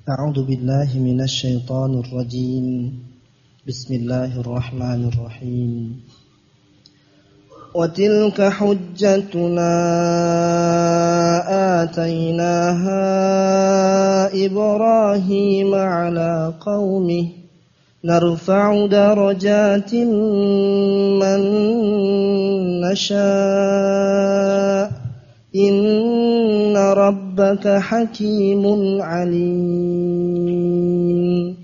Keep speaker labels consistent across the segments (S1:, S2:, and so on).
S1: أعوذ بالله من الشيطان الرجيم بسم الله الرحمن الرحيم وتلك حجتنا آتيناها إبراهيم على قومه نرفع درجات من نشاء إن ربك حكيم عليم.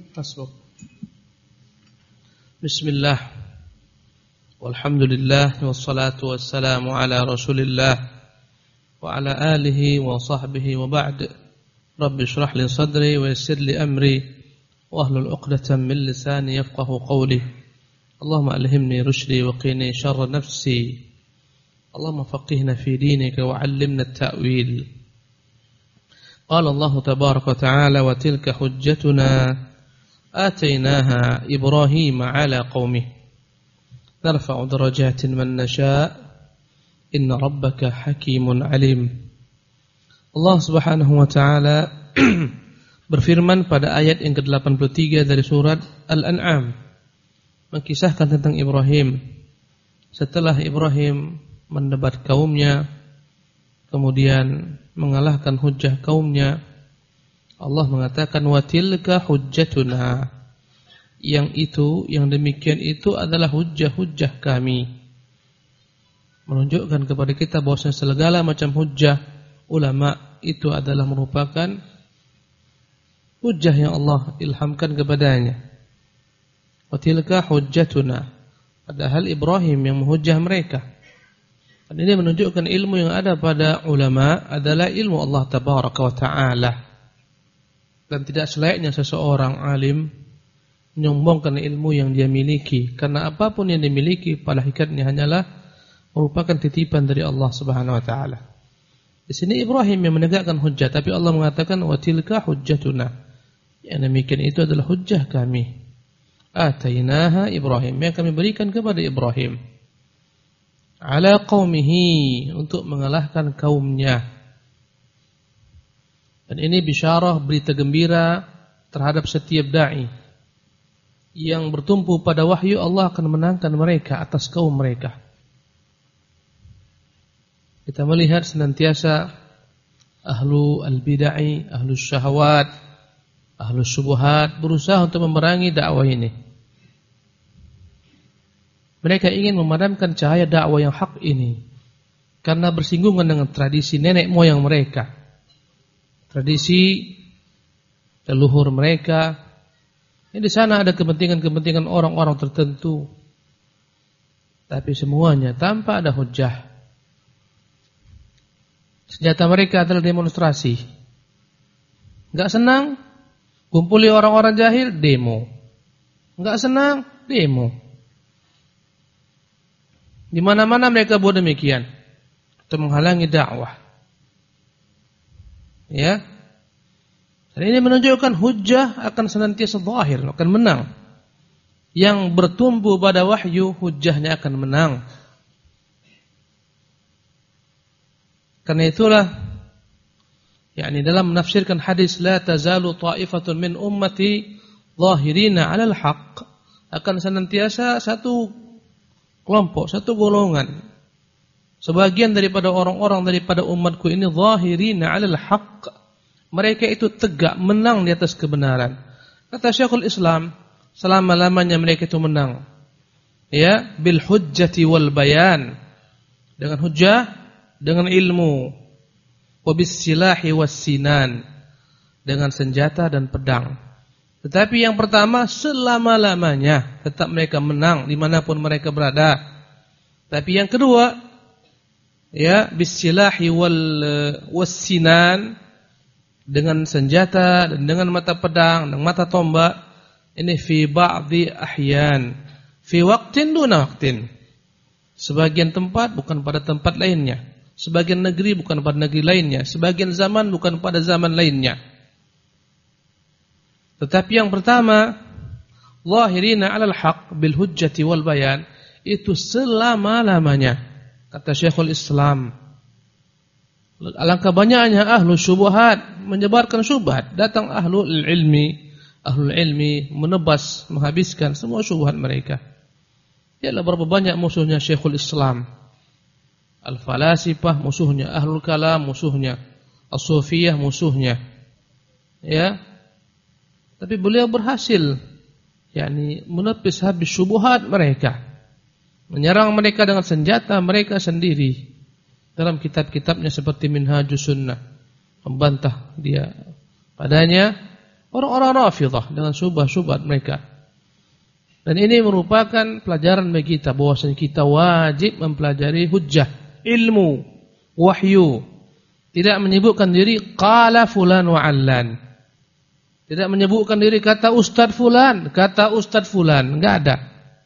S2: بسم الله والحمد لله والصلاة والسلام على رسول الله وعلى آله وصحبه وبعد. رب اشرح لي صدري ويسر لي أمري واحلل عقدة من لساني يفقه قولي. اللهم ألهمني رشدي وقيني شر نفسي. اللهم فقهنا في دينك وعلمنا التأويل. قال الله تبارك وتعالى وتلك حجتنا آتيناها إبراهيم على قومه نرفع درجات من نشاء إن ربك حكيم عليم. Allah Subhanahu wa taala berfirman pada ayat yang ke-83 dari surat Al-An'am, mengisahkan tentang Ibrahim. Setelah Ibrahim mendebat kaumnya, kemudian mengalahkan hujjah kaumnya, Allah mengatakan wa tilka hujjatuna, yang demikian itu adalah hujjah-hujjah kami. Menunjukkan kepada kita bahwasanya segala macam hujjah ulama itu adalah merupakan hujjah yang Allah ilhamkan kepadanya. Wa tilka hujjatuna, padahal Ibrahim yang menghujjah mereka. Dan ini menunjukkan ilmu yang ada pada ulama adalah ilmu Allah Tabaraka wa Ta'ala. Dan tidak selayaknya seseorang alim menyombongkan ilmu yang dia miliki, karena apapun yang dimiliki pada hakikatnya hanyalah merupakan titipan dari Allah Subhanahu wa Ta'ala. Di sini Ibrahim yang menegakkan hujjah, tapi Allah mengatakan wa tilka hujjatuna, yang demikian itu adalah hujjah kami. Atainaha Ibrahim, yang kami berikan kepada Ibrahim ala qaumihi, untuk mengalahkan kaumnya. Dan ini bisyarah, berita gembira terhadap setiap da'i yang bertumpu pada wahyu. Allah akan menangkan mereka atas kaum mereka. Kita melihat senantiasa ahlu al-bid'ah, ahlu syahwat, ahlu syubhat berusaha untuk memerangi dakwah ini. Mereka ingin memadamkan cahaya dakwah yang hak ini karena bersinggungan dengan tradisi nenek moyang mereka, tradisi leluhur mereka. Di sana ada kepentingan-kepentingan orang-orang tertentu, tapi semuanya tanpa ada hujjah. Senjata mereka adalah demonstrasi. Enggak senang, kumpuli orang-orang jahil, demo. Enggak senang, demo. Di mana-mana mereka buat demikian untuk menghalangi dakwah. Ya. Dan ini menunjukkan hujjah akan senantiasa zahir, akan menang. Yang bertumbuh pada wahyu, hujjahnya akan menang. Karena itulah dalam menafsirkan hadis la tazalu ta'ifatun min ummati zahirina 'alal haqq, akan senantiasa satu kelompok, satu golongan, sebagian daripada orang-orang daripada umatku ini zahirina 'alal haqq, mereka itu tegak menang di atas kebenaran. Kata Syekhul Islam, selama-lamanya mereka itu menang, ya, bil hujjati wal bayan, dengan hujjah, dengan ilmu, wa bis silahi was sinan, dengan senjata dan pedang. Tetapi yang pertama, selama-lamanya tetap mereka menang dimanapun mereka berada. Tapi yang kedua, ya, bisilahi wassinan, dengan senjata dan dengan mata pedang dan mata tombak. Ini fi ba'dhi ahyan, fi waqtin duna waqtin. Sebagian tempat bukan pada tempat lainnya, sebagian negeri bukan pada negeri lainnya, sebagian zaman bukan pada zaman lainnya. Tetapi yang pertama, zahirina 'alal haqq bil hujjati wal bayan, itu selama-lamanya. Kata Syekhul Islam, Alangkah banyaknya ahlu syubhat menyebarkan syubhat. Datang ahlul ilmi menebas, menghabiskan semua syubhat mereka. Ialah berapa banyak musuhnya Syekhul Islam, al-falasifah musuhnya, ahlul kalam musuhnya, as-sufiyah musuhnya. Ya. Tapi beliau berhasil menepis habis syubhat mereka. Menyerang mereka dengan senjata mereka sendiri. Dalam kitab-kitabnya seperti Minhajus Sunnah, membantah dia padanya orang-orang Rafidhah dengan syubhat-syubhat mereka. Dan ini merupakan pelajaran bagi kita bahwasanya kita wajib mempelajari hujjah, ilmu, wahyu. Tidak menyebutkan diri qala fulan wa allan. Tidak menyebutkan diri kata Ustaz fulan, enggak ada.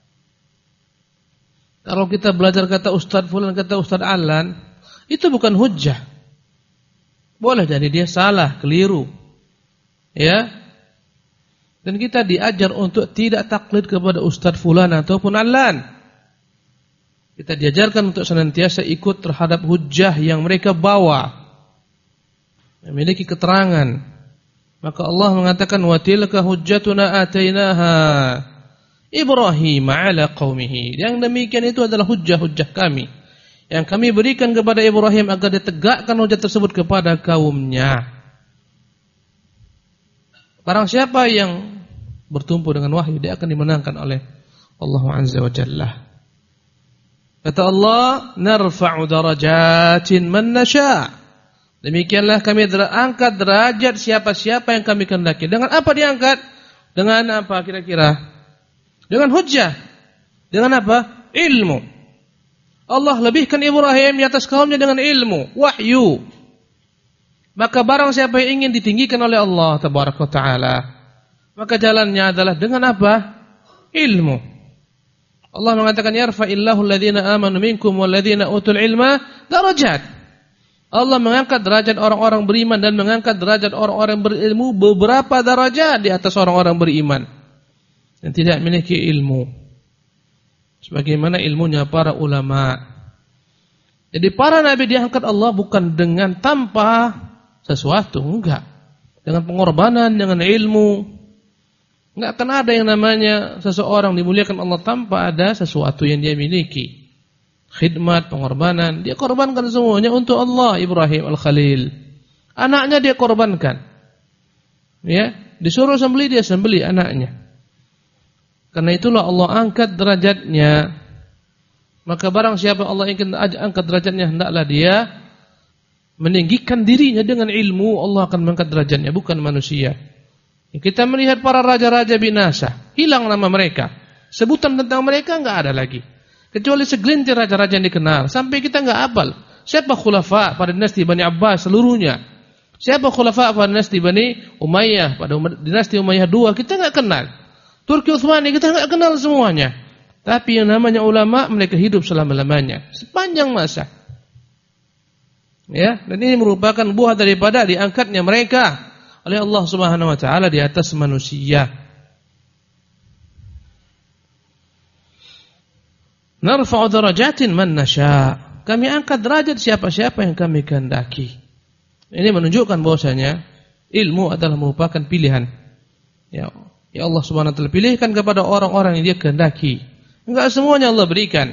S2: Kalau kita belajar kata Ustaz fulan, kata Ustaz allan, itu bukan hujjah. Boleh jadi dia salah, keliru. Ya. Dan kita diajar untuk tidak taklid kepada Ustaz fulan ataupun allan. Kita diajarkan untuk senantiasa ikut terhadap hujjah yang mereka bawa, memiliki keterangan. Maka Allah mengatakan wa tilka hujjatuna atainaha Ibrahim ala qaumihi. Yang demikian itu adalah hujjah-hujjah kami yang kami berikan kepada Ibrahim agar ditegakkan hujjah tersebut kepada kaumnya. Barang siapa yang bertumpu dengan wahyu, dia akan dimenangkan oleh Allah Azza wa Jalla. Kata Allah, narfa'u darajatin man nasha'. Demikianlah kami angkat derajat siapa-siapa yang kami kehendaki. Dengan apa diangkat? Dengan apa kira-kira? Dengan hujjah. Dengan apa? Ilmu. Allah lebihkan Ibrahim di atas kaumnya dengan ilmu, wahyu. Maka barang siapa yang ingin ditinggikan oleh Allah Tabaraka wa Ta'ala, maka jalannya adalah dengan apa? Ilmu. Allah mengatakan yarfa'illahu alladhina amanu minkum walladhina utul ilma darajat. Allah mengangkat derajat orang-orang beriman dan mengangkat derajat orang-orang berilmu beberapa derajat di atas orang-orang beriman yang tidak memiliki ilmu. Sebagaimana ilmunya para ulama. Jadi para nabi diangkat Allah bukan dengan tanpa sesuatu, enggak. Dengan pengorbanan, dengan ilmu. Enggak akan ada yang namanya seseorang dimuliakan Allah tanpa ada sesuatu yang dia miliki. Khidmat, pengorbanan, dia korbankan semuanya untuk Allah. Ibrahim Al-Khalil, anaknya dia korbankan. Ya, disuruh sembelih dia sembelih anaknya. Karena itulah Allah angkat derajatnya. Maka barang siapa Allah ingin angkat derajatnya, hendaklah dia meninggikan dirinya dengan ilmu. Allah akan mengangkat derajatnya, bukan manusia. Kita melihat para raja-raja binasa, hilang nama mereka, sebutan tentang mereka enggak ada lagi, kecuali segelintir raja-raja yang dikenal. Sampai kita enggak hafal siapa khulafa pada dinasti Bani Abbas seluruhnya, siapa khulafa pada dinasti Bani Umayyah, pada dinasti Umayyah II kita enggak kenal. Turki Utsmani kita enggak kenal semuanya. Tapi yang namanya ulama mereka hidup selama-lamanya, sepanjang masa. Ya, dan ini merupakan buah daripada diangkatnya mereka oleh Allah Subhanahu wa taala di atas manusia. Narfa'u darajatin man nasha'. Kami angkat derajat siapa-siapa yang kami kehendaki. Ini menunjukkan bahwasanya ilmu adalah merupakan pilihan. Ya Allah Subhanahu wa taala pilihkan kepada orang-orang yang dia kehendaki. Enggak semuanya Allah berikan.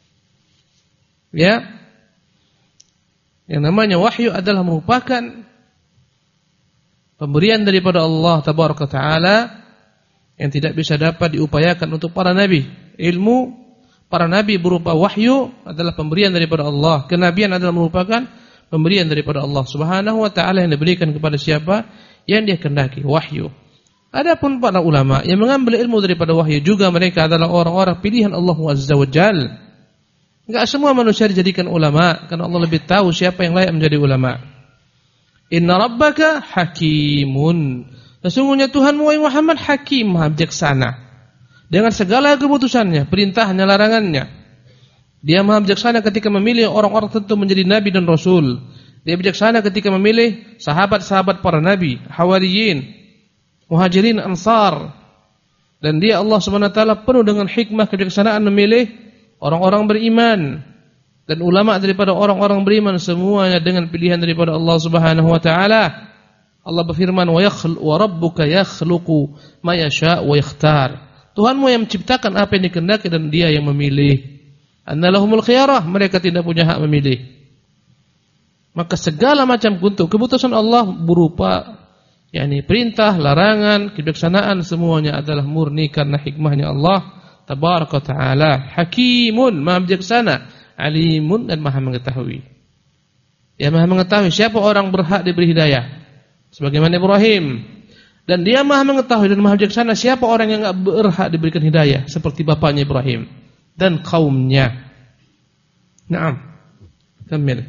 S2: Ya. Yang namanya wahyu adalah merupakan pemberian daripada Allah Tabaraka Ta'ala yang tidak bisa dapat diupayakan untuk para nabi. Ilmu para nabi berupa wahyu adalah pemberian daripada Allah. Kenabian adalah merupakan pemberian daripada Allah Subhanahu wa taala yang diberikan kepada siapa yang dia kehendaki, wahyu. Adapun para ulama yang mengambil ilmu daripada wahyu juga mereka adalah orang-orang pilihan Allah Azza wa Jalla. Enggak semua manusia dijadikan ulama, karena Allah lebih tahu siapa yang layak menjadi ulama. Inna rabbaka hakimun. Sesungguhnya Tuhanmu wahai Muhammad hakim, maha bijaksana dengan segala keputusannya, perintahnya, larangannya. Dia maha bijaksana ketika memilih orang-orang tertentu menjadi nabi dan rasul. Dia bijaksana ketika memilih sahabat-sahabat para nabi, hawariyin, muhajirin, ansar. Dan dia Allah Subhanahu wa taala penuh dengan hikmah kebijaksanaan memilih orang-orang beriman dan ulama daripada orang-orang beriman semuanya dengan pilihan daripada Allah Subhanahu wa taala. Allah berfirman, wa rabbuka yakhluqu ma yasha' wa yakhtar. Tuhanmu yang menciptakan apa yang dikehendaki dan Dia yang memilih. Annalahumul khiyarah, mereka tidak punya hak memilih. Maka segala macam bentuk keputusan Allah berupa perintah, larangan, kebijaksanaan semuanya adalah murni karena hikmahnya Allah tabaraka taala. Hakimun, Maha bijaksana, alimun, dan Maha mengetahui. Dia Maha mengetahui siapa orang berhak diberi hidayah sebagaimana Ibrahim, dan Dia Maha mengetahui dan Maha bijaksana siapa orang yang enggak berhak diberikan hidayah seperti bapaknya Ibrahim dan kaumnya. Naam. Kamil.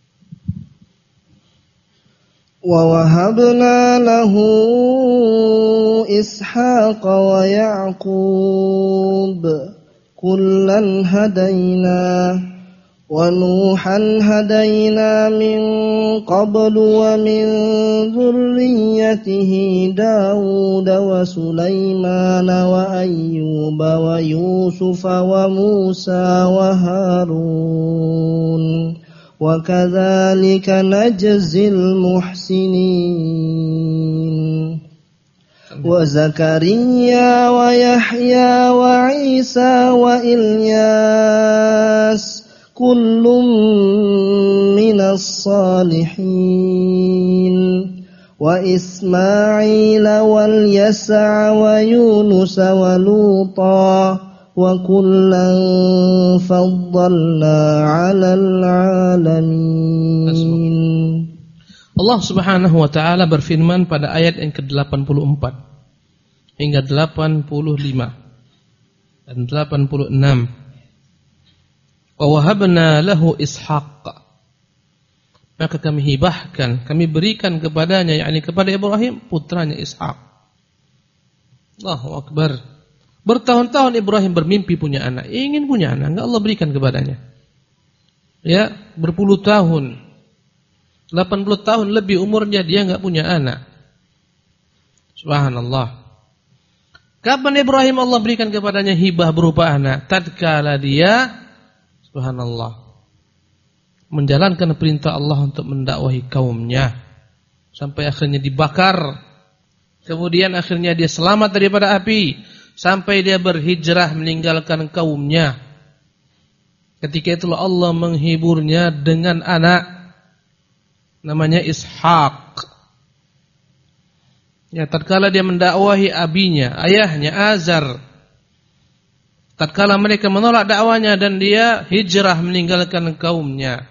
S1: Wa wahabna lahu Ishaq wa Ya'qub kullan hadaina wa Nuhan hadaina min qablu wa min dhurriyyatihi Dawud wa Sulaiman wa Ayyub wa Yusuf wa Musa wa Harun wa kadzalika najzil muhsinin wa Zakaria wa Yahya wa Isa wa Ilyas kullum minas salihin wa Ismail wal Yasa' wa Yunus wa Luta wa kullan faddalna 'alal 'alamin.
S2: Allah Subhanahu wa taala berfirman pada ayat yang ke-84 hingga 85 dan 86. Wa wahabna lahu Ishaq, maka kami hibahkan, kami berikan kepadanya, kepada Ibrahim putranya Ishaq. Allahu Akbar. Bertahun-tahun Ibrahim bermimpi punya anak, ingin punya anak, enggak Allah berikan kepadanya. Ya, berpuluh tahun, 80 tahun lebih umurnya dia enggak punya anak. Subhanallah. Kapan Ibrahim Allah berikan kepadanya hibah berupa anak? Tatkala dia subhanallah menjalankan perintah Allah untuk mendakwahi kaumnya sampai akhirnya dibakar. Kemudian akhirnya dia selamat daripada api sampai dia berhijrah meninggalkan kaumnya. Ketika itulah Allah menghiburnya dengan anak namanya Ishaq. Ya, tatkala dia mendakwahi abinya, ayahnya Azar. Tatkala mereka menolak dakwanya dan dia hijrah meninggalkan kaumnya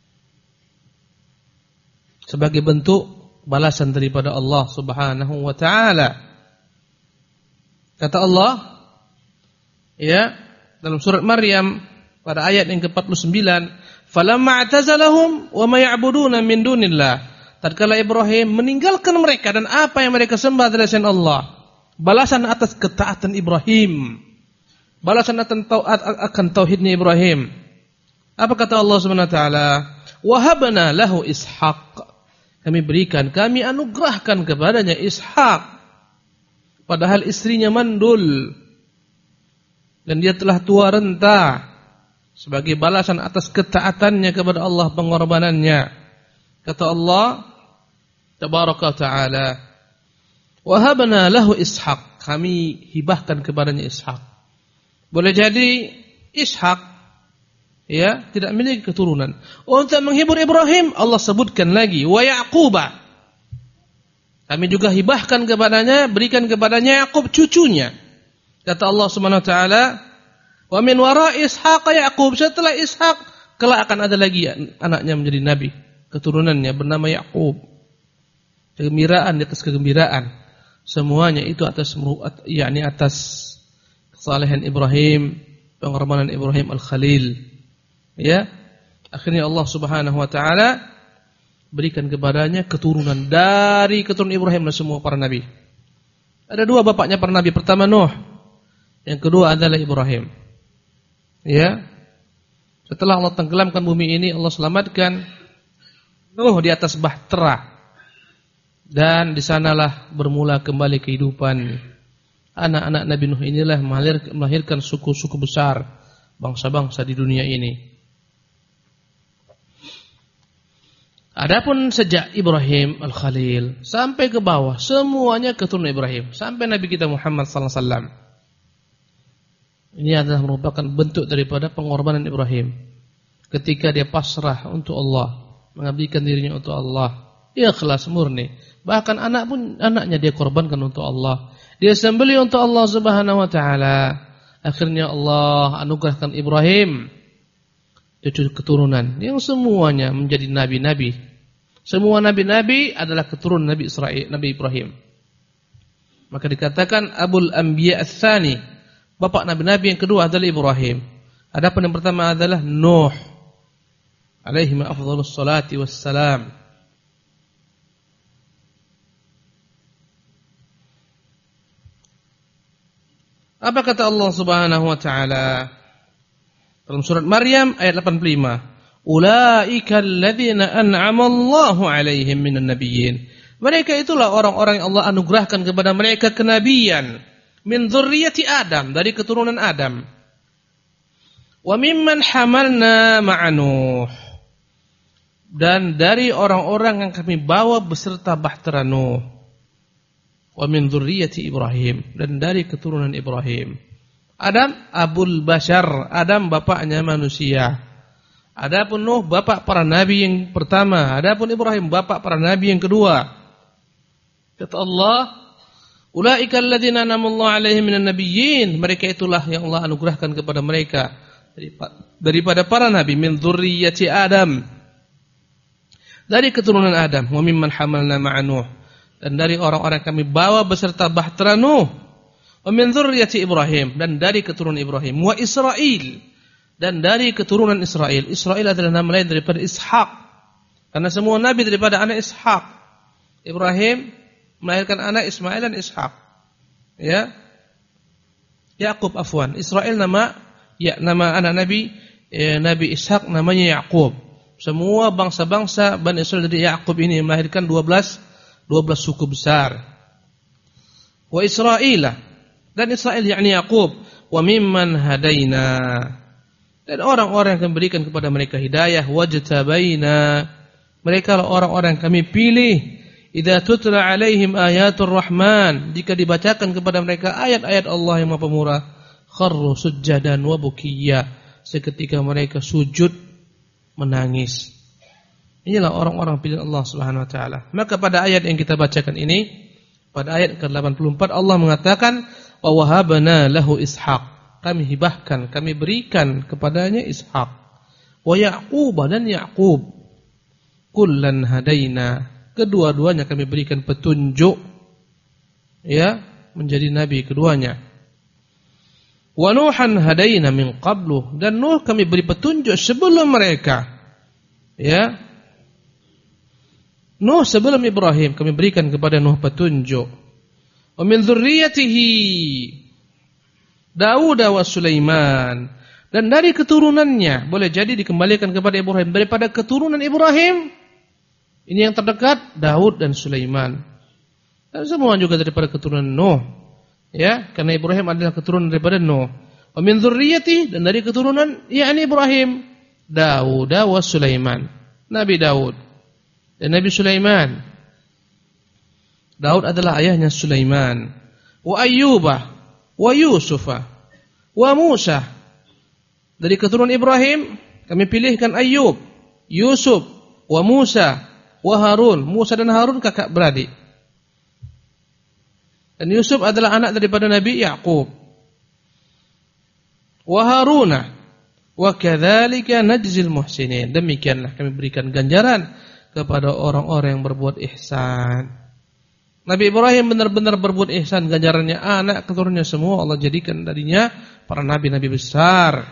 S2: sebagai bentuk balasan daripada Allah Subhanahu wa taala. Kata Allah dalam surat Maryam pada ayat yang ke-49, "Falamma i'tazalahum wa ma ya'buduna min dunillah." Tatkala Ibrahim meninggalkan mereka dan apa yang mereka sembah dari selain Allah, balasan atas ketaatan Ibrahim. Balasan akan tauhidnya Ibrahim. Apa kata Allah Subhanahu wa taala? Wahabna lahu Ishaq. Kami berikan, kami anugerahkan kepadanya Ishaq. Padahal istrinya mandul dan dia telah tua renta. Sebagai balasan atas ketaatannya kepada Allah, pengorbanannya. Kata Allah tabaraka taala, wahabna lahu Ishaq. Kami hibahkan kepadanya Ishaq. Boleh jadi Ishaq tidak memiliki keturunan. Untuk menghibur Ibrahim Allah sebutkan lagi wa Yaquba. Kami juga hibahkan kepadanya, berikan kepadanya Yaqub cucunya. Kata Allah Subhanahu wa taala, wa min wara Ishaq Yaqub. Setelah Ishaq kelak akan ada lagi anaknya menjadi nabi, keturunannya bernama Yaqub. Kegembiraan di atas kegembiraan. Semuanya itu atas kesalehan Ibrahim, pengorbanan Ibrahim al-Khalil. Ya. Akhirnya Allah Subhanahu wa taala berikan kepadanya keturunan dari keturunan Ibrahim dan semua para nabi. Ada dua bapaknya para nabi, pertama Nuh, yang kedua adalah Ibrahim. Ya. Setelah Allah tenggelamkan bumi ini, Allah selamatkan Nuh di atas bahtera. Dan di sanalah bermula kembali kehidupan. Anak-anak Nabi Nuh inilah melahirkan suku-suku besar, bangsa-bangsa di dunia ini. Adapun sejak Ibrahim Al-Khalil sampai ke bawah semuanya keturunan Ibrahim sampai Nabi kita Muhammad sallallahu alaihi wasallam. Ini adalah merupakan bentuk daripada pengorbanan Ibrahim ketika dia pasrah untuk Allah, mengabdikan dirinya untuk Allah, ikhlas murni. Bahkan anaknya dia korbankan untuk Allah. Dia sembelih untuk Allah Subhanahu wa taala. Akhirnya Allah anugerahkan Ibrahim cucu keturunan yang semuanya menjadi nabi-nabi. Semua nabi-nabi adalah keturunan Nabi Israel, Nabi Ibrahim. Maka dikatakan Abul Anbiya Ats-Tsani, bapak nabi-nabi yang kedua adalah Ibrahim. Adapun yang pertama adalah Nuh alaihi afdhalus salati wassalam. Apa kata Allah Subhanahu wa taala dalam surat Maryam ayat 85? Ulaika alladzina an'ama Allahu 'alaihim minan nabiyyin. Mereka itulah orang-orang yang Allah anugerahkan kepada mereka kenabian min dzurriyyati Adam, dari keturunan Adam. Wa mimman hamalna ma'a Nuh. Dan dari orang-orang yang kami bawa beserta bahtera Nuh. Wa min dzurriyyati Ibrahim, dan dari keturunan Ibrahim. Adam abul bashar, Adam bapaknya manusia. Adapun Nuh bapak para nabi yang pertama, adapun Ibrahim bapak para nabi yang kedua. Kata Allah, ulaika alladzina an'amallahu 'alaihim minan nabiyyin, mereka itulah yang Allah anugerahkan kepada mereka daripada para nabi min dzurriyyati Adam, dari keturunan Adam. Wa mimman hamalna ma'a Nuh, dan dari orang-orang kami bawa beserta bahtera Nuh. Wa min dzurriyyati Ibrahim, dan dari keturunan Ibrahim. Wa Israil, dan dari keturunan Israel. Israel adalah nama lain daripada Ishak, karena semua nabi daripada anak Ishak. Ibrahim melahirkan anak Ismail dan Ishak. Ya, Yakub afwan. Israel nama anak nabi Nabi Ishak namanya Yakub. Semua bangsa-bangsa Bani Israel dari Yakub ini melahirkan 12 suku besar. Wa Israila, dan Israel yakni Yakub. Wa mimman hadaina, dan orang-orang yang berikan kepada mereka hidayah. Wajtabaina, mereka lah orang-orang yang kami pilih. Idza tutla alaihim ayatul rahman, jika dibacakan kepada mereka ayat-ayat Allah yang Maha Pemurah, kharru sujjadan wa bukiyya, seketika mereka sujud menangis. Inilah orang-orang pilihan Allah Subhanahu wa taala. Maka pada ayat yang kita bacakan ini, pada ayat ke-84 Allah mengatakan wa wahabna lahu Ishaq, kami hibahkan, kami berikan kepadanya Ishaq. Wa Yaqub, dan Yaqub. Kullan hadaina, kedua-duanya kami berikan petunjuk, ya, menjadi nabi keduanya. Wa Nuhan hadaina min qablu, dan Nuh kami beri petunjuk sebelum mereka. Ya, Nuh sebelum Ibrahim kami berikan kepada Nuh petunjuk. Wa min dzurriyyatihi Daud wa Sulaiman, dan dari keturunannya, boleh jadi dikembalikan kepada Ibrahim, daripada keturunan Ibrahim ini yang terdekat Daud dan Sulaiman, dan semua juga daripada keturunan Nuh, ya, karena Ibrahim adalah keturunan daripada Nuh. Wa min dzurriyyatihi, dan dari keturunan yakni Ibrahim Daud wa Sulaiman, Nabi Daud dan Nabi Sulaiman. Daud adalah ayahnya Sulaiman. Wa Ayyuba wa Yusufa wa Musa, dari keturunan Ibrahim kami pilihkan Ayyub, Yusuf, wa Musa, wa Harun. Musa dan Harun kakak beradik, dan Yusuf adalah anak daripada Nabi Yakub. Wa Haruna wa kadzalika najzil muhsinin, demikianlah kami berikan ganjaran kepada orang-orang yang berbuat ihsan. Nabi Ibrahim benar-benar berbuat ihsan, ganjarannya anak keturunannya semua Allah jadikan darinya para nabi-nabi besar.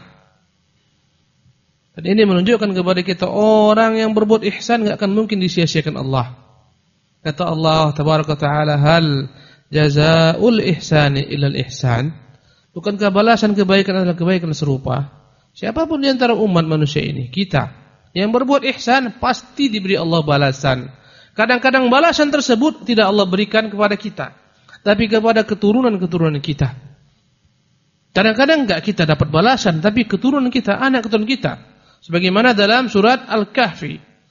S2: Dan ini menunjukkan kepada kita orang yang berbuat ihsan enggak akan mungkin disia-siakan Allah. Kata Allah tabaraka taala, hal jazaa'ul ihsani illal ihsan. Bukankah balasan kebaikan adalah kebaikan serupa? Siapapun di antara umat manusia ini, kita yang berbuat ihsan pasti diberi Allah balasan. Kadang-kadang balasan tersebut tidak Allah berikan kepada kita, tapi kepada keturunan-keturunan kita. Kadang-kadang enggak kita dapat balasan, tapi keturunan kita, anak keturunan kita. Sebagaimana dalam surat Al-Kahfi.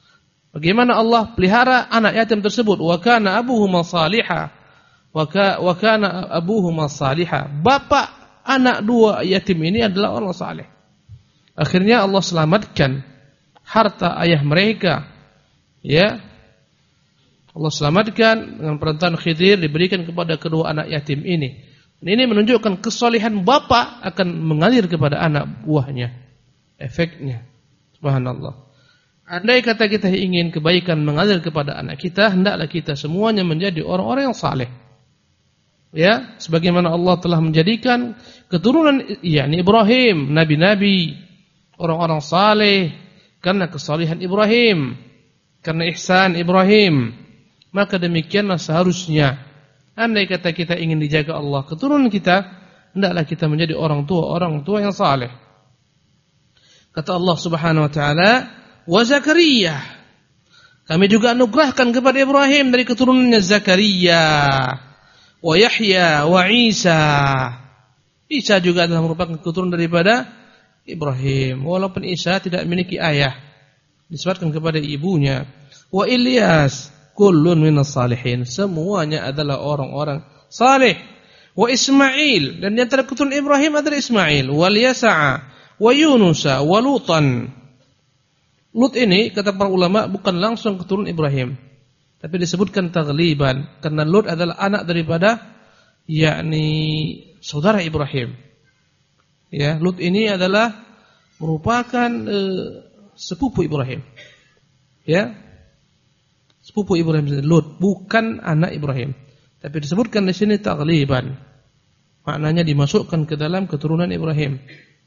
S2: Bagaimana Allah pelihara anak yatim tersebut? Wa kana abuhuma salihah. Wa kana abuhuma salihah. Bapak anak dua yatim ini adalah orang saleh. Akhirnya Allah selamatkan harta ayah mereka. Ya. Allah selamatkan dengan perantara Khidir diberikan kepada kedua anak yatim ini. Dan ini menunjukkan kesalehan bapak akan mengalir kepada anak buahnya. Efeknya. Subhanallah. Andai kata kita ingin kebaikan mengalir kepada anak kita, hendaklah kita semuanya menjadi orang-orang yang saleh. Ya, sebagaimana Allah telah menjadikan keturunan yakni Ibrahim, nabi-nabi, orang-orang saleh karena kesalehan Ibrahim, karena ihsan Ibrahim. Maka demikianlah seharusnya. Andai kata kita ingin dijaga Allah keturunan kita, hendaklah kita menjadi orang tua yang saleh. Kata Allah Subhanahu wa taala, wa Zakaria. Kami juga anugerahkan kepada Ibrahim dari keturunannya Zakaria, wa Yahya, wa Isa. Isa juga adalah merupakan keturunan daripada Ibrahim, walaupun Isa tidak memiliki ayah, disebutkan kepada ibunya. Wa Ilyas, kullun minas salihin. Semuanya adalah orang-orang saleh. Wa Ismail, dan di antara keturunan Ibrahim adalah Ismail, wal Yasa'a, wa Yunusa, wa Lutan. Lut ini kata para ulama bukan langsung keturunan Ibrahim, tapi disebutkan taghliban karena Lut adalah anak daripada yakni saudara Ibrahim. Ya, Lut ini adalah merupakan sepupu Ibrahim. Ya. Sepupu Ibrahim Lut bukan anak Ibrahim, tapi disebutkan di sini taghliban. Maknanya dimasukkan ke dalam keturunan Ibrahim.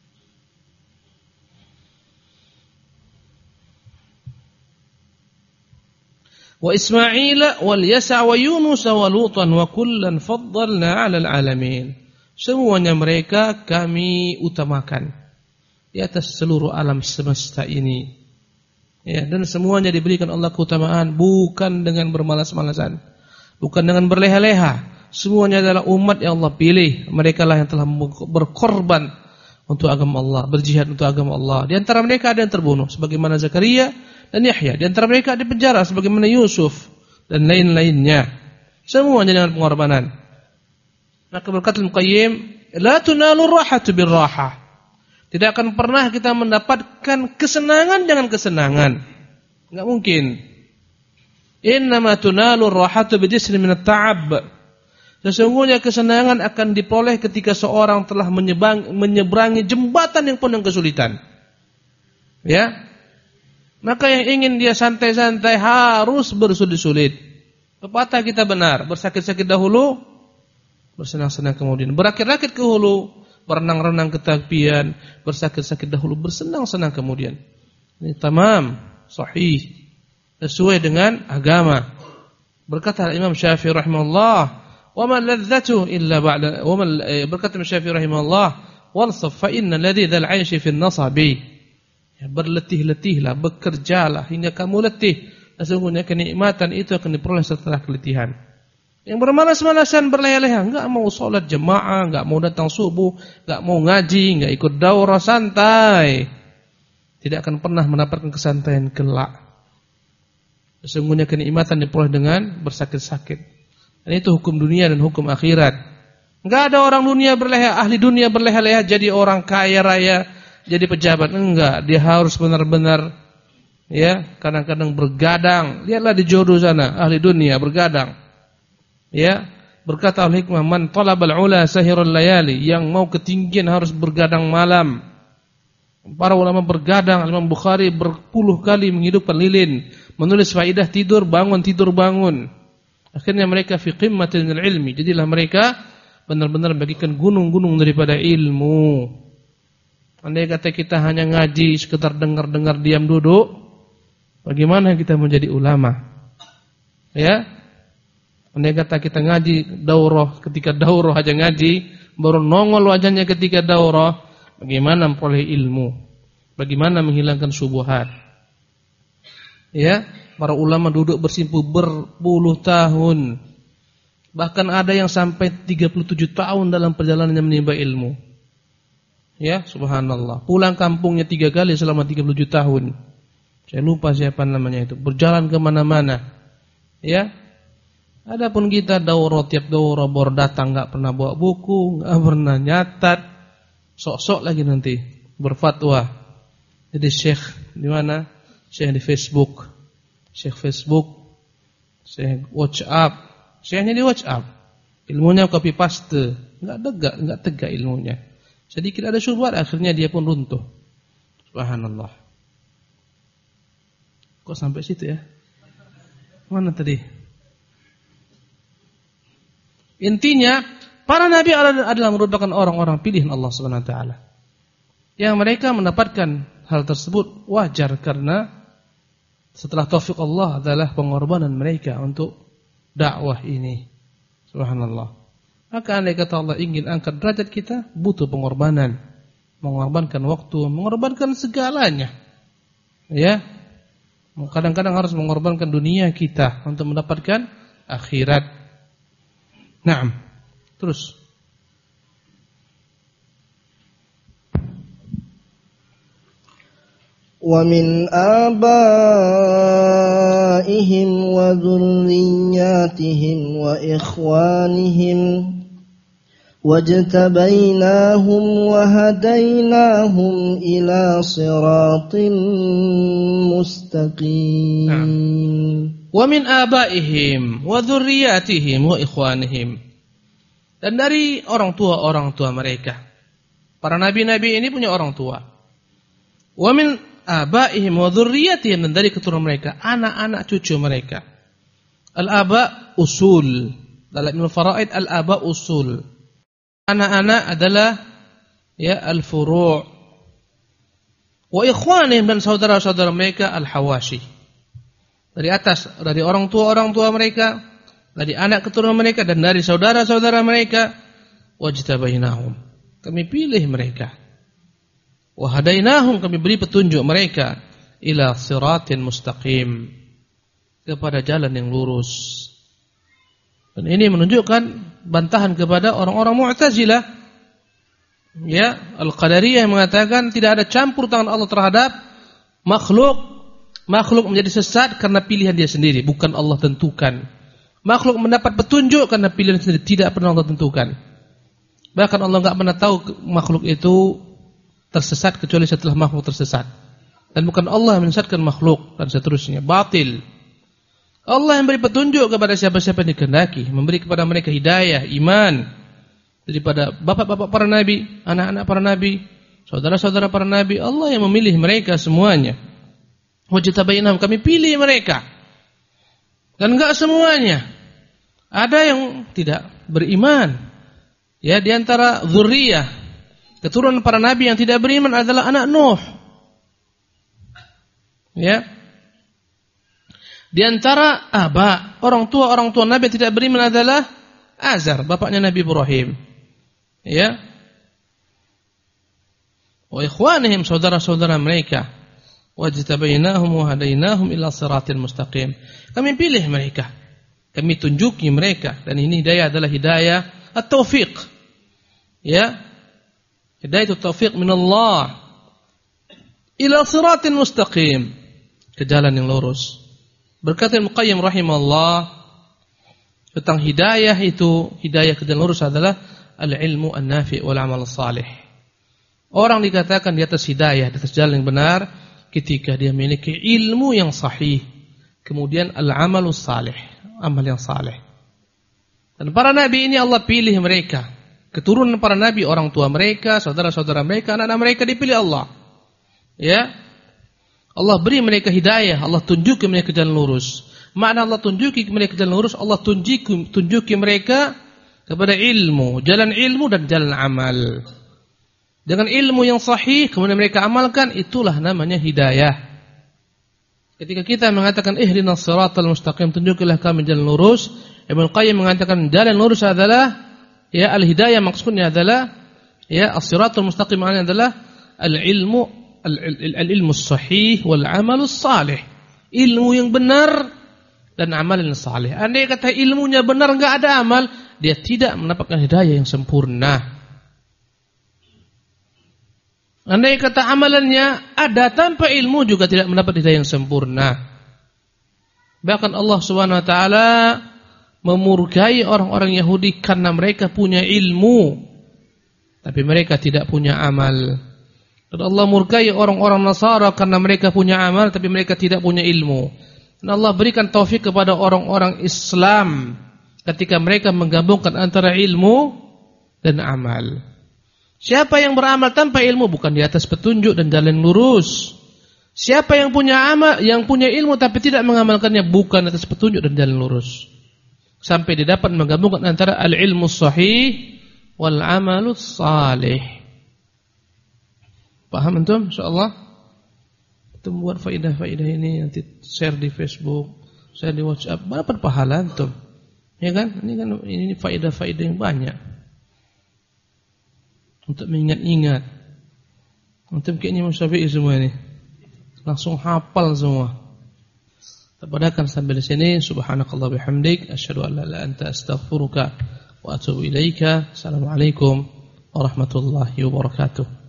S2: Wa Ismail wal Yasa' wa Yunus wa Lutan wa kullan faddalna 'alal 'alamin. Semuanya mereka kami utamakan di atas seluruh alam semesta ini. Ya, dan semuanya diberikan Allah keutamaan bukan dengan bermalas-malasan, bukan dengan berleha-leha. Semuanya adalah umat yang Allah pilih. Mereka lah yang telah berkorban untuk agama Allah, berjihad untuk agama Allah. Di antara mereka ada yang terbunuh sebagaimana Zakaria dan Yahya. Di antara mereka ada penjara sebagaimana Yusuf dan lain-lainnya. Semuanya dengan pengorbanan. Maka berkata Al-Qayyim, la tunalu rahatu birrahah. Tidak akan pernah kita mendapatkan kesenangan dengan kesenangan. Enggak mungkin. Innama tunalu rahatu bidisri min at-ta'ab. Sesungguhnya kesenangan akan diperoleh ketika seorang telah menyeberangi jembatan yang penuh kesulitan. Ya. Maka yang ingin dia santai-santai harus bersulit-sulit. Pepatah kita benar, bersakit-sakit dahulu, bersenang-senang kemudian. Berakit-rakit ke hulu, berenang-renang ke tepian, bersakit-sakit dahulu, bersenang-senang kemudian. Ini tamam, sahih, sesuai dengan agama. Berkata Imam Syafi'i rahimahullah, "Wa ma ladzatuhu illa ba'da." Berkata Imam Syafi'i rahimahullah, "Wansaf fa inna ladzal 'aishi fi an-nasabi." Ya, berletih-letihlah, bekerjalah hingga kamu letih. Sesungguhnya kenikmatan itu akan diperoleh setelah keletihan. Yang bermalas-malasan, berleha-leha, enggak mau sholat jemaah, enggak mau datang subuh, enggak mau ngaji, enggak ikut daurah, santai, tidak akan pernah mendapatkan kesantaian kelak. Sesungguhnya kenikmatan diperoleh dengan bersakit-sakit. Dan itu hukum dunia dan hukum akhirat. Enggak ada orang dunia berleha, ahli dunia berleha-leha jadi orang kaya raya, jadi pejabat. Enggak, dia harus benar-benar ya, kadang-kadang bergadang. Lihatlah di jodoh sana, ahli dunia bergadang. Ya, berkata al-hikmah, man talabal ula sahirul layali, yang mau ketinggian harus bergadang malam. Para ulama bergadang. Imam Bukhari berpuluh kali menghidupkan lilin, menulis faidah tidur bangun, tidur bangun. Akhirnya mereka fi qimmatil ilmi. Jadilah mereka benar-benar bagikan gunung-gunung daripada ilmu. Andai kata kita hanya ngaji, sekedar dengar-dengar diam duduk, bagaimana kita menjadi ulama? Ya, andai kata kita ngaji daurah, ketika daurah aja ngaji, baru nongol wajahnya ketika daurah, bagaimana memperoleh ilmu? Bagaimana menghilangkan syubhat? Ya, para ulama duduk bersimpuh berpuluh tahun. Bahkan ada yang sampai 37 tahun dalam perjalanannya menimba ilmu. Ya, subhanallah. Pulang kampungnya 3 kali selama 37 tahun. Saya lupa siapa namanya itu. Berjalan kemana-mana. Ya. Adapun kita daurah tiap daurah baru datang, nggak pernah bawa buku, nggak pernah nyatat, sok-sok lagi nanti berfatwa. Jadi syekh di mana? Syekh di Facebook, syekh WhatsApp, syekhnya di WhatsApp. Ilmunya copy paste, nggak tegak ilmunya. Sedikit ada syubhat, akhirnya dia pun runtuh. Subhanallah. Kok sampai situ ya? Mana tadi? Intinya, para nabi adalah merupakan orang-orang pilihan Allah Subhanahu wa taala. Yang mereka mendapatkan hal tersebut wajar karena setelah taufik Allah adalah pengorbanan mereka untuk dakwah ini. Subhanallah. Maka andai kata Allah ingin angkat derajat kita, butuh pengorbanan. Mengorbankan waktu, mengorbankan segalanya. Ya. Kadang-kadang harus mengorbankan dunia kita untuk mendapatkan akhirat. Naam. Terus.
S1: Wa min abaihim wa dhurriyyatihim wa ikhwanihim wajtabainahum wa hadainahum ila siratin mustaqim.
S2: Wa min abaihim wa dzurriyyatihim wa ikhwanihim. Dan dari orang tua mereka. Para nabi-nabi ini punya orang tua. Wa min abaihim wa dzurriyyatihim, dan dari keturunan mereka, anak-anak cucu mereka. Al-aba usul. Dalam ilmu faraid al-aba usul. Anak-anak adalah ya al-furu'. Wa ikhwanihim, dan saudara-saudara mereka al-hawashi. Dari atas, dari orang tua mereka, dari anak keturunan mereka, dan dari saudara-saudara mereka. Wajtabainahum, kami pilih mereka. Wahadainahum, kami beri petunjuk mereka. Ila siratin mustaqim, kepada jalan yang lurus. Dan ini menunjukkan bantahan kepada orang-orang Mu'tazilah. Ya, Al-Qadariyah yang mengatakan tidak ada campur tangan Allah terhadap makhluk. Makhluk menjadi sesat karena pilihan dia sendiri, bukan Allah tentukan. Makhluk mendapat petunjuk karena pilihan sendiri, tidak pernah Allah tentukan. Bahkan Allah enggak pernah tahu makhluk itu tersesat kecuali setelah makhluk tersesat. Dan bukan Allah yang menyesatkan makhluk dan seterusnya. Batil. Allah yang beri petunjuk kepada siapa-siapa yang dikehendaki, memberi kepada mereka hidayah, iman. Daripada bapak-bapak para nabi, anak-anak para nabi, saudara-saudara para nabi, Allah yang memilih mereka semuanya. Wajtabainahum, kami pilih mereka. Dan enggak semuanya. Ada yang tidak beriman. Ya, di antara dzurriyyah, keturunan para nabi yang tidak beriman adalah anak Nuh. Ya. Di antara orang tua nabi yang tidak beriman adalah Azar, bapaknya Nabi Ibrahim. Ya. Wa ikhwanihim, saudara-saudara mereka. Wajtabainahum wa hadainahum ila siratil mustaqim. Kami pilih mereka, kami tunjuki mereka, dan ini hidayah adalah hidayah at-taufiq. Ya. Hidayah at-taufiq min Allah ila siratil mustaqim, ke jalan yang lurus. Berkata Ibnu Qayyim rahimahullah tentang hidayah itu, hidayah ke jalan lurus adalah al-ilmu an-nafi' wal amal salih. Orang dikatakan di atas hidayah, di atas jalan yang benar ketika dia memiliki ilmu yang sahih, kemudian al-amalus salih, amal yang saleh. Dan para nabi ini Allah pilih mereka, keturunan para nabi, orang tua mereka, saudara-saudara mereka, anak-anak mereka dipilih Allah. Ya. Allah beri mereka hidayah, Allah tunjuki mereka jalan lurus. Makna Allah tunjuki mereka jalan lurus, Allah tunjuki mereka kepada ilmu, jalan ilmu dan jalan amal. Dengan ilmu yang sahih kemudian mereka amalkan, itulah namanya hidayah. Ketika kita mengatakan ihdinas siratal mustaqim, tunjukilah kami jalan lurus, Ibnu Qayyim mengatakan jalan lurus adalah ya al-hidayah, maksudnya adalah ya as-siratal mustaqim, maknanya adalah al-ilmu sahih wal amalus salih. Ilmu yang benar dan amal yang saleh. Andai kata ilmunya benar enggak ada amal, dia tidak mendapatkan hidayah yang sempurna. Andai kata amalannya ada tanpa ilmu juga tidak mendapat hidayah yang sempurna. Bahkan Allah Subhanahu wa taala memurkai orang-orang Yahudi karena mereka punya ilmu tapi mereka tidak punya amal. Dan Allah murkai orang-orang Nasara karena mereka punya amal tapi mereka tidak punya ilmu. Dan Allah berikan taufik kepada orang-orang Islam ketika mereka menggabungkan antara ilmu dan amal. Siapa yang beramal tanpa ilmu bukan di atas petunjuk dan jalan lurus. Siapa yang punya amal, yang punya ilmu tapi tidak mengamalkannya bukan atas petunjuk dan jalan lurus. Sampai didapat menggabungkan antara al-ilmu sahih wal amalus salih. Paham antum insyaallah? Antum buat faedah-faedah ini nanti share di Facebook, share di WhatsApp, dapat pahala antum. Ya kan? Ini faedah-faedah yang banyak. Untuk mengingat-ingat. Antum kayaknya Syafi'i semua ini. Langsung hafal semua. Terpadakan sampai di sini. Subhanakallah bihamdik, asyhadu an la ilaha illa anta astaghfiruka wa atubu ilaika. Assalamualaikum warahmatullahi wabarakatuh.